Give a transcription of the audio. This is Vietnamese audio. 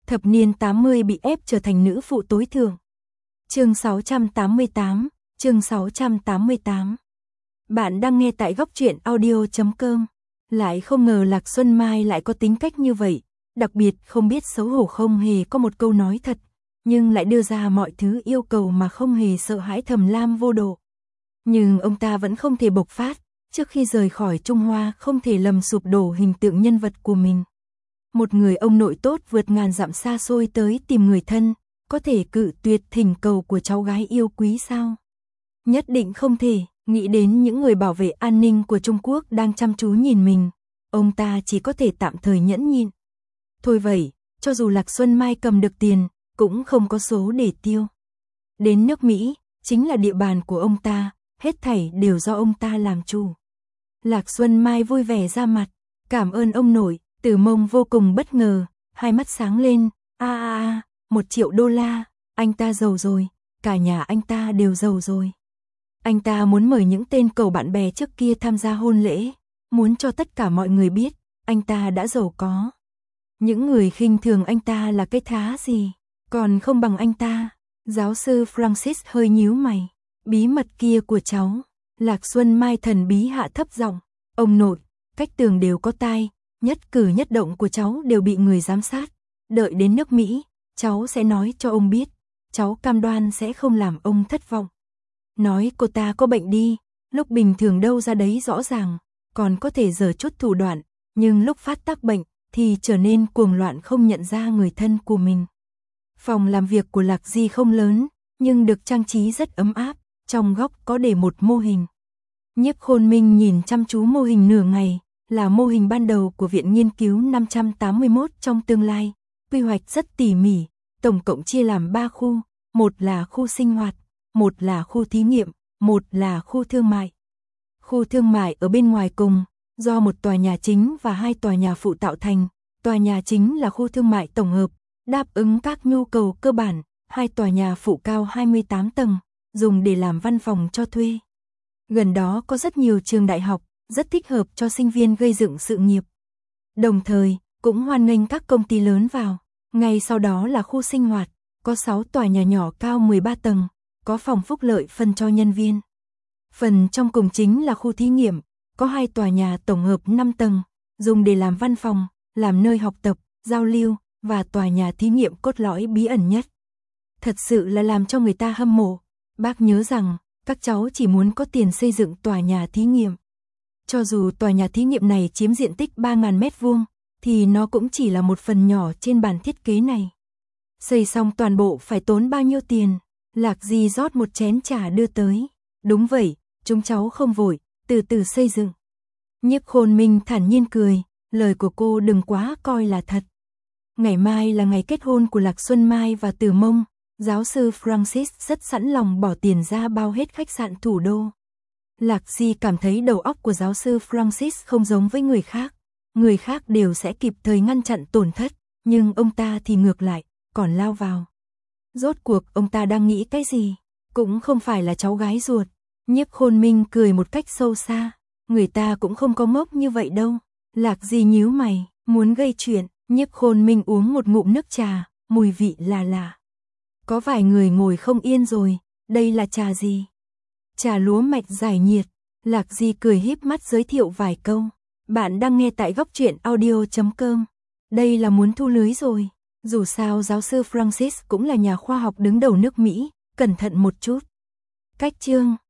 thập niên 80 bị ép trở thành nữ phụ tối thượng. Chương 688, chương 688. Bạn đang nghe tại góc truyện audio.com. Lại không ngờ Lạc Xuân Mai lại có tính cách như vậy, đặc biệt không biết xấu hổ, không hề có một câu nói thật, nhưng lại đưa ra mọi thứ yêu cầu mà không hề sợ hãi Thẩm Lam vô độ. Nhưng ông ta vẫn không thể bộc phát, trước khi rời khỏi Trung Hoa không thể lầm sụp đổ hình tượng nhân vật của mình. Một người ông nội tốt vượt ngàn dặm xa xôi tới tìm người thân, có thể cự tuyệt thỉnh cầu của cháu gái yêu quý sao? Nhất định không thể. Nghĩ đến những người bảo vệ an ninh của Trung Quốc đang chăm chú nhìn mình, ông ta chỉ có thể tạm thời nhẫn nhịn. Thôi vậy, cho dù Lạc Xuân Mai cầm được tiền, cũng không có số để tiêu. Đến nước Mỹ, chính là địa bàn của ông ta, hết thảy đều do ông ta làm chủ. Lạc Xuân Mai vui vẻ ra mặt, cảm ơn ông nội. Từ Mông vô cùng bất ngờ, hai mắt sáng lên, 1 triệu đô la, anh ta giàu rồi, cả nhà anh ta đều giàu rồi. Anh ta muốn mời những tên cầu bạn bè trước kia tham gia hôn lễ, muốn cho tất cả mọi người biết, anh ta đã giàu có. Những người khinh thường anh ta là cái thá gì, còn không bằng anh ta. Giáo sư Francis hơi nhíu mày, bí mật kia của cháu. Lạc Xuân Mai thần bí hạ thấp giọng, ông nội, cách tường đều có tai, nhất cử nhất động của cháu đều bị người giám sát. Đợi đến nước Mỹ, cháu sẽ nói cho ông biết, cháu cam đoan sẽ không làm ông thất vọng. Nói cô ta có bệnh đi, lúc bình thường đâu ra đấy rõ ràng, còn có thể giở chút thủ đoạn, nhưng lúc phát tác bệnh thì trở nên cuồng loạn không nhận ra người thân của mình. Phòng làm việc của Lạc Di không lớn, nhưng được trang trí rất ấm áp, trong góc có để một mô hình. Nhiếp Khôn Minh nhìn chăm chú mô hình nửa ngày, là mô hình ban đầu của Viện Nghiên cứu 581 trong tương lai, quy hoạch rất tỉ mỉ, tổng cộng chia làm 3 khu, một là khu sinh hoạt, một là khu thí nghiệm, một là khu thương mại. Khu thương mại ở bên ngoài cùng, do một tòa nhà chính và 2 tòa nhà phụ tạo thành. Tòa nhà chính là khu thương mại tổng hợp, đáp ứng các nhu cầu cơ bản, 2 tòa nhà phụ cao 28 tầng, dùng để làm văn phòng cho thuê. Gần đó có rất nhiều trường đại học, rất thích hợp cho sinh viên gây dựng sự nghiệp. Đồng thời, cũng hoan nghênh các công ty lớn vào. Ngay sau đó là khu sinh hoạt, có 6 tòa nhà nhỏ cao 13 tầng, có phòng phúc lợi phân cho nhân viên. Phần trong cùng chính là khu thí nghiệm, có 2 tòa nhà tổng hợp 5 tầng, dùng để làm văn phòng, làm nơi học tập, giao lưu, và tòa nhà thí nghiệm cốt lõi bí ẩn nhất. Thật sự là làm cho người ta hâm mộ. Bác nhớ rằng, các cháu chỉ muốn có tiền xây dựng tòa nhà thí nghiệm. Cho dù tòa nhà thí nghiệm này chiếm diện tích 3.000 mét vuông, thì nó cũng chỉ là một phần nhỏ trên bản thiết kế này. Xây xong toàn bộ phải tốn bao nhiêu tiền? Lạc Di rót một chén trà đưa tới. Đúng vậy, chúng cháu không vội, từ từ xây dựng. Nhiếp Khôn Minh thản nhiên cười, lời của cô đừng quá coi là thật. Ngày mai là ngày kết hôn của Lạc Xuân Mai và Từ Mông, giáo sư Francis rất sẵn lòng bỏ tiền ra bao hết khách sạn thủ đô. Lạc Di cảm thấy đầu óc của giáo sư Francis không giống với người khác đều sẽ kịp thời ngăn chặn tổn thất, nhưng ông ta thì ngược lại, còn lao vào. Rốt cuộc ông ta đang nghĩ cái gì? Cũng không phải là cháu gái ruột. Nhiếp Khôn Minh cười một cách sâu xa, người ta cũng không có ngốc như vậy đâu. Lạc Di nhíu mày, muốn gây chuyện. Nhiếp Khôn Minh uống một ngụm nước trà, mùi vị là lạ. Có vài người ngồi không yên rồi, đây là trà gì? Trà lúa mạch giải nhiệt. Lạc Di cười híp mắt giới thiệu vài câu. Bạn đang nghe tại góc truyện audio.com. Đây là muốn thu lưới rồi. Dù sao giáo sư Francis cũng là nhà khoa học đứng đầu nước Mỹ, cẩn thận một chút. Cách chương